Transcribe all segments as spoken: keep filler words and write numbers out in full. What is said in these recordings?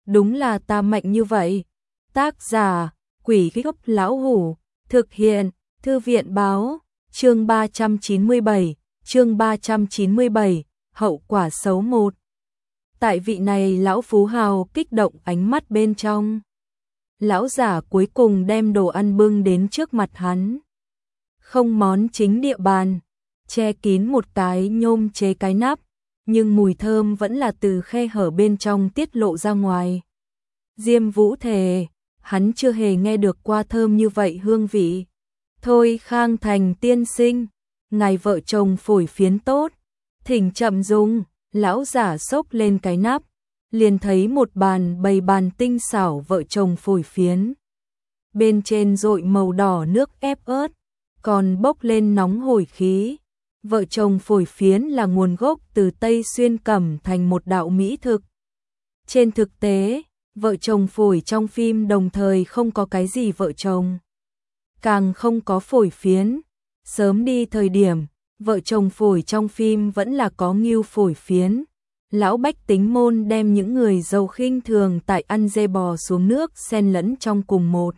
đúng là ta mạnh như vậy. Tác giả, Quỷ Gốc Lão Hủ, thực hiện, Thư viện báo, chương ba trăm chín mươi bảy, chương ba trăm chín mươi bảy, hậu quả xấu một. Tại vị này lão phú hào kích động ánh mắt bên trong. Lão giả cuối cùng đem đồ ăn bưng đến trước mặt hắn. Không món chính địa bàn, che kín một cái nhôm chế cái nắp, nhưng mùi thơm vẫn là từ khe hở bên trong tiết lộ ra ngoài. Diêm Vũ thề, hắn chưa hề nghe được qua thơm như vậy hương vị. Thôi Khang Thành tiên sinh, ngài vợ chồng phổi phiến tốt, thỉnh chậm dùng. Lão giả xốc lên cái nắp, liền thấy một bàn bày bàn tinh xảo vợ chồng phổi phiến. Bên trên dội màu đỏ nước ép ớt, còn bốc lên nóng hổi khí. Vợ chồng phổi phiến là nguồn gốc từ Tây Xuyên Cẩm thành một đạo mỹ thực. Trên thực tế, vợ chồng phổi trong phim đồng thời không có cái gì vợ chồng, càng không có phổi phiến. Sớm đi thời điểm, vợ chồng phổi trong phim vẫn là có ngưu phổi phiến. Lão bách tính môn đem những người giàu khinh thường tại ăn dê bò xuống nước xen lẫn trong cùng một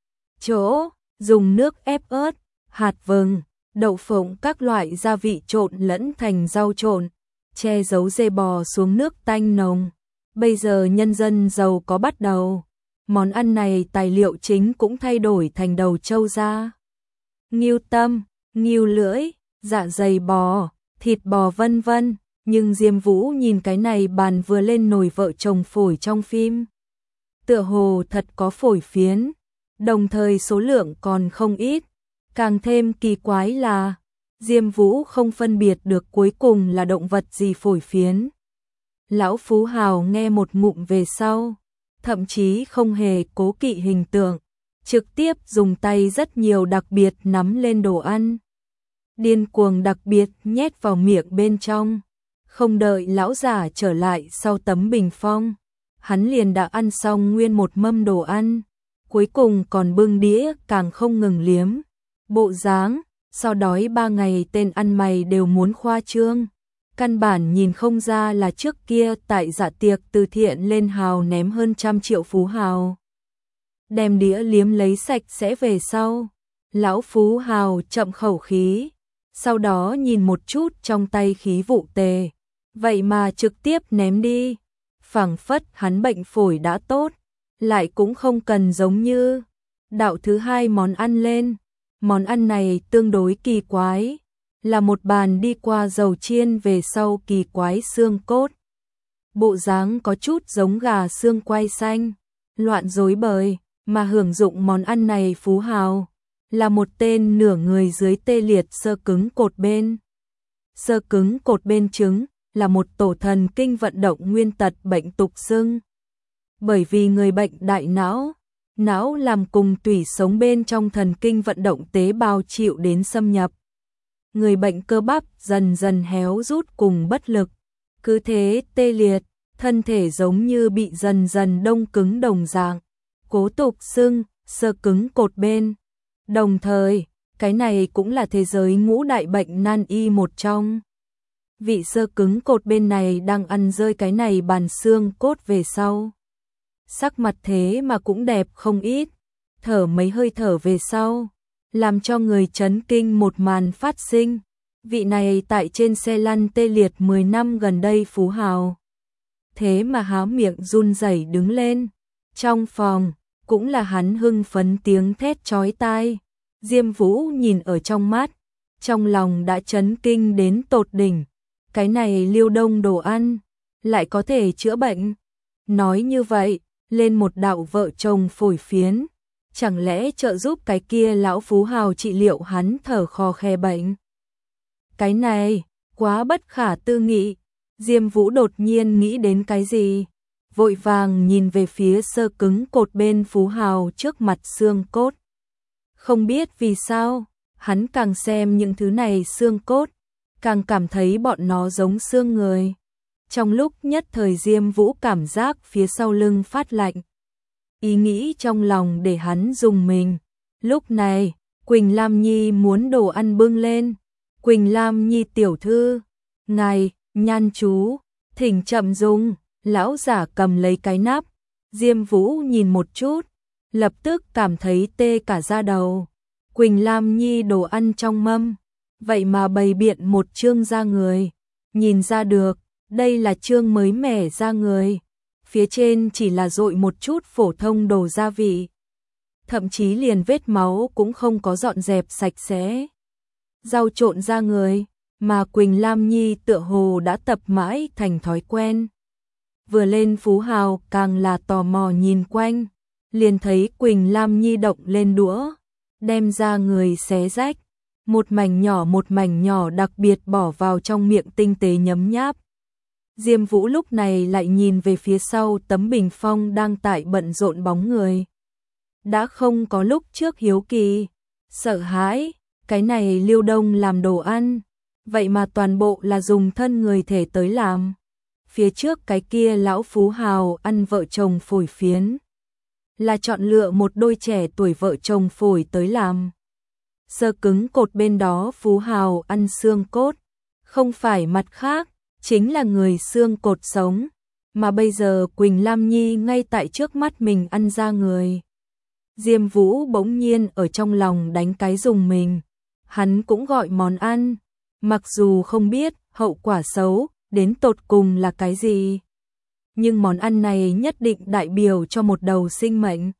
chỗ, dùng nước ép ớt, hạt vừng, đậu phộng các loại gia vị trộn lẫn thành rau trộn, che giấu dê bò xuống nước tanh nồng. Bây giờ nhân dân giàu có bắt đầu, món ăn này tài liệu chính cũng thay đổi thành đầu trâu da, ngưu tâm, ngưu lưỡi, dạ dày bò, thịt bò vân vân. Nhưng Diêm Vũ nhìn cái này bàn vừa lên nồi vợ chồng phổi trong phim, tựa hồ thật có phổi phiến, đồng thời số lượng còn không ít. Càng thêm kỳ quái là Diêm Vũ không phân biệt được cuối cùng là động vật gì phổi phiến. Lão phú hào nghe một ngụm về sau, thậm chí không hề cố kỵ hình tượng, trực tiếp dùng tay rất nhiều đặc biệt nắm lên đồ ăn, điên cuồng đặc biệt nhét vào miệng bên trong. Không đợi lão giả trở lại sau tấm bình phong, hắn liền đã ăn xong nguyên một mâm đồ ăn, cuối cùng còn bưng đĩa càng không ngừng liếm. Bộ dáng, sau đói ba ngày tên ăn mày đều muốn khoa trương, căn bản nhìn không ra là trước kia tại dạ tiệc từ thiện lên hào ném hơn trăm triệu phú hào. Đem đĩa liếm lấy sạch sẽ về sau, lão phú hào chậm khẩu khí, sau đó nhìn một chút trong tay khí vụ tề, vậy mà trực tiếp ném đi, phảng phất hắn bệnh phổi đã tốt, lại cũng không cần giống như. Đạo thứ hai món ăn lên, món ăn này tương đối kỳ quái, là một bàn đi qua dầu chiên về sau kỳ quái xương cốt. Bộ dáng có chút giống gà xương quay xanh, loạn rối bời, mà hưởng dụng món ăn này phú hào, là một tên nửa người dưới tê liệt xơ cứng cột bên. Xơ cứng cột bên trứng là một tổ thần kinh vận động nguyên tật bệnh tục xưng. Bởi vì người bệnh đại não, não làm cùng tủy sống bên trong thần kinh vận động tế bào chịu đến xâm nhập. Người bệnh cơ bắp dần dần héo rút cùng bất lực, cứ thế tê liệt, thân thể giống như bị dần dần đông cứng đồng dạng, cố tục xưng xơ cứng cột bên. Đồng thời, cái này cũng là thế giới ngũ đại bệnh nan y một trong. Vị xơ cứng cột bên này đang ăn rơi cái này bàn xương cốt về sau, sắc mặt thế mà cũng đẹp không ít, thở mấy hơi thở về sau, làm cho người chấn kinh một màn phát sinh. Vị này tại trên xe lăn tê liệt mười năm gần đây phú hào, thế mà há miệng run rẩy đứng lên. Trong phòng, cũng là hắn hưng phấn tiếng thét chói tai. Diêm Vũ nhìn ở trong mắt, trong lòng đã chấn kinh đến tột đỉnh. Cái này Liêu Đông đồ ăn, lại có thể chữa bệnh. Nói như vậy, lên một đạo vợ chồng phổi phiến, chẳng lẽ trợ giúp cái kia lão phú hào trị liệu hắn thở khò khe bệnh. Cái này, quá bất khả tư nghị. Diêm Vũ đột nhiên nghĩ đến cái gì, vội vàng nhìn về phía xơ cứng cột bên phú hào trước mặt xương cốt. Không biết vì sao, hắn càng xem những thứ này xương cốt, càng cảm thấy bọn nó giống xương người. Trong lúc nhất thời Diêm Vũ cảm giác phía sau lưng phát lạnh. Ý nghĩ trong lòng để hắn rùng mình. Lúc này, Quỳnh Lam Nhi muốn đồ ăn bưng lên. Quỳnh Lam Nhi tiểu thư, ngài, Nhan chú, thỉnh chậm dùng. Lão giả cầm lấy cái nắp, Diêm Vũ nhìn một chút, lập tức cảm thấy tê cả da đầu. Quỳnh Lam Nhi đồ ăn trong mâm, vậy mà bày biện một chương da người. Nhìn ra được, đây là chương mới mẻ da người. Phía trên chỉ là dội một chút phổ thông đồ gia vị. Thậm chí liền vết máu cũng không có dọn dẹp sạch sẽ. Rau trộn da người, mà Quỳnh Lam Nhi tựa hồ đã tập mãi thành thói quen. Vừa lên Phú Hào càng là tò mò nhìn quanh, liền thấy Quỳnh Lam Nhi động lên đũa, đem ra người xé rách, một mảnh nhỏ một mảnh nhỏ đặc biệt bỏ vào trong miệng tinh tế nhấm nháp. Diêm Vũ lúc này lại nhìn về phía sau tấm bình phong đang tại bận rộn bóng người. Đã không có lúc trước hiếu kỳ, sợ hãi, cái này Liêu Đông làm đồ ăn, vậy mà toàn bộ là dùng thân người thể tới làm. Phía trước cái kia lão Phú Hào ăn vợ chồng phổi phiến, là chọn lựa một đôi trẻ tuổi vợ chồng phổi tới làm. Sơ cứng cột bên đó Phú Hào ăn xương cốt, không phải mặt khác, chính là người xương cột sống, mà bây giờ Quỳnh Lam Nhi ngay tại trước mắt mình ăn da người. Diêm Vũ bỗng nhiên ở trong lòng đánh cái rùng mình, hắn cũng gọi món ăn, mặc dù không biết hậu quả xấu đến tột cùng là cái gì, nhưng món ăn này nhất định đại biểu cho một đầu sinh mệnh.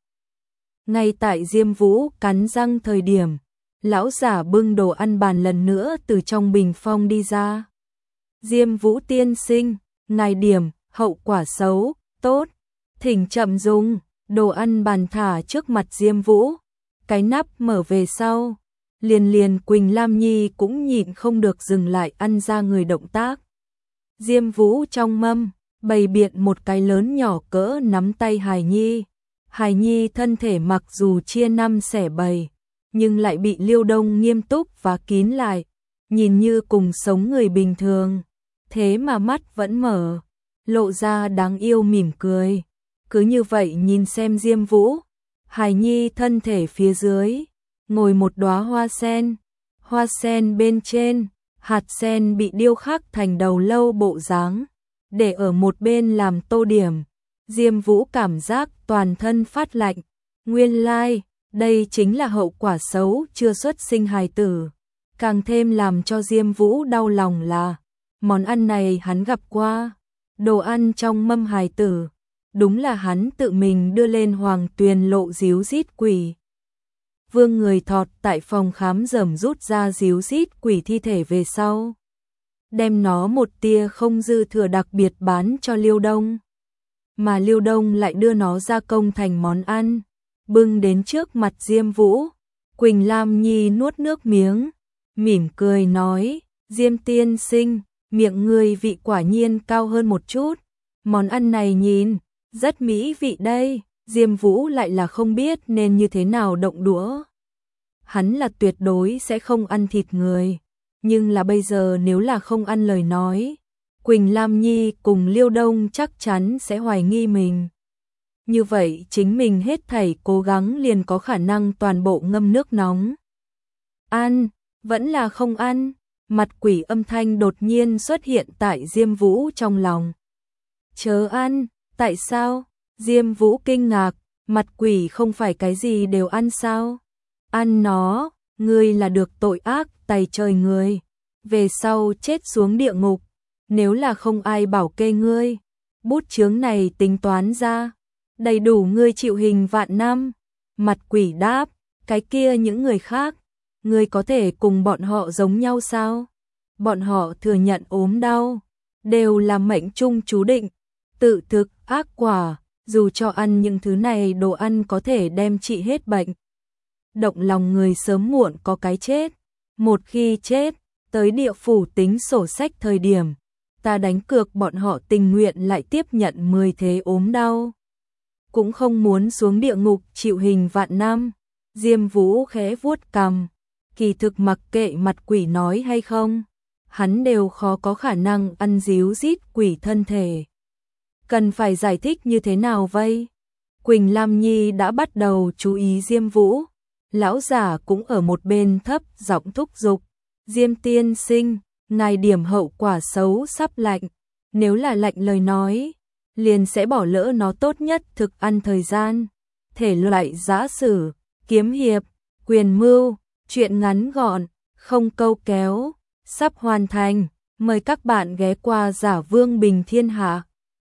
Ngay tại Diêm Vũ cắn răng thời điểm, lão giả bưng đồ ăn bàn lần nữa từ trong bình phong đi ra. Diêm Vũ tiên sinh, ngài điểm, hậu quả xấu, tốt, thỉnh chậm dùng. Đồ ăn bàn thả trước mặt Diêm Vũ, cái nắp mở về sau, liền liền Quỳnh Lam Nhi cũng nhịn không được dừng lại ăn ra người động tác. Diêm Vũ trong mâm, bày biện một cái lớn nhỏ cỡ nắm tay hài nhi. Hài nhi thân thể mặc dù chia năm xẻ bảy, nhưng lại bị Liêu Đông nghiêm túc và kín lại, nhìn như cùng sống người bình thường, thế mà mắt vẫn mở, lộ ra đáng yêu mỉm cười. Cứ như vậy nhìn xem Diêm Vũ, hài nhi thân thể phía dưới, ngồi một đóa hoa sen, hoa sen bên trên, hạt sen bị điêu khắc thành đầu lâu bộ dáng, để ở một bên làm tô điểm. Diêm Vũ cảm giác toàn thân phát lạnh, nguyên lai, like, đây chính là hậu quả xấu chưa xuất sinh hài tử. Càng thêm làm cho Diêm Vũ đau lòng là, món ăn này hắn gặp qua, đồ ăn trong mâm hài tử. Đúng là hắn tự mình đưa lên Hoàng Tuyền lộ díu rít quỷ. Vương người thọt tại phòng khám rầm rút ra díu rít quỷ thi thể về sau, đem nó một tia không dư thừa đặc biệt bán cho Liêu Đông. Mà Liêu Đông lại đưa nó gia công thành món ăn, bưng đến trước mặt Diêm Vũ. Quỳnh Lam Nhi nuốt nước miếng, mỉm cười nói, Diêm tiên sinh, miệng người vị quả nhiên cao hơn một chút, món ăn này nhìn rất mỹ vị đây. Diêm Vũ lại là không biết nên như thế nào động đũa. Hắn là tuyệt đối sẽ không ăn thịt người, nhưng là bây giờ nếu là không ăn lời nói, Quỳnh Lam Nhi cùng Liêu Đông chắc chắn sẽ hoài nghi mình. Như vậy chính mình hết thảy cố gắng liền có khả năng toàn bộ ngâm nước nóng. Ăn, vẫn là không ăn, mặt quỷ âm thanh đột nhiên xuất hiện tại Diêm Vũ trong lòng. Chớ ăn, tại sao? Diêm Vũ kinh ngạc, mặt quỷ không phải cái gì đều ăn sao? Ăn nó, ngươi là được tội ác tày trời người, về sau chết xuống địa ngục, nếu là không ai bảo kê ngươi, bút chướng này tính toán ra, đầy đủ ngươi chịu hình vạn năm. Mặt quỷ đáp, cái kia những người khác, ngươi có thể cùng bọn họ giống nhau sao? Bọn họ thừa nhận ốm đau, đều là mệnh chung chú định, tự thực ác quả. Dù cho ăn những thứ này đồ ăn có thể đem trị hết bệnh. Động lòng người sớm muộn có cái chết. Một khi chết, tới địa phủ tính sổ sách thời điểm, ta đánh cược bọn họ tình nguyện lại tiếp nhận mười thế ốm đau. Cũng không muốn xuống địa ngục chịu hình vạn năm. Diêm Vũ khẽ vuốt cằm, kỳ thực mặc kệ mặt quỷ nói hay không, hắn đều khó có khả năng ăn díu rít quỷ thân thể. Cần phải giải thích như thế nào vây? Quỳnh Lam Nhi đã bắt đầu chú ý Diêm Vũ, lão giả cũng ở một bên thấp giọng thúc giục, Diêm tiên sinh, ngài điểm hậu quả xấu sắp lạnh, nếu là lạnh lời nói, liền sẽ bỏ lỡ nó tốt nhất thực ăn thời gian. Thể loại giã sử, kiếm hiệp, quyền mưu, truyện ngắn gọn, không câu kéo, sắp hoàn thành. Mời các bạn ghé qua Giả Vương Bình Thiên Hạ.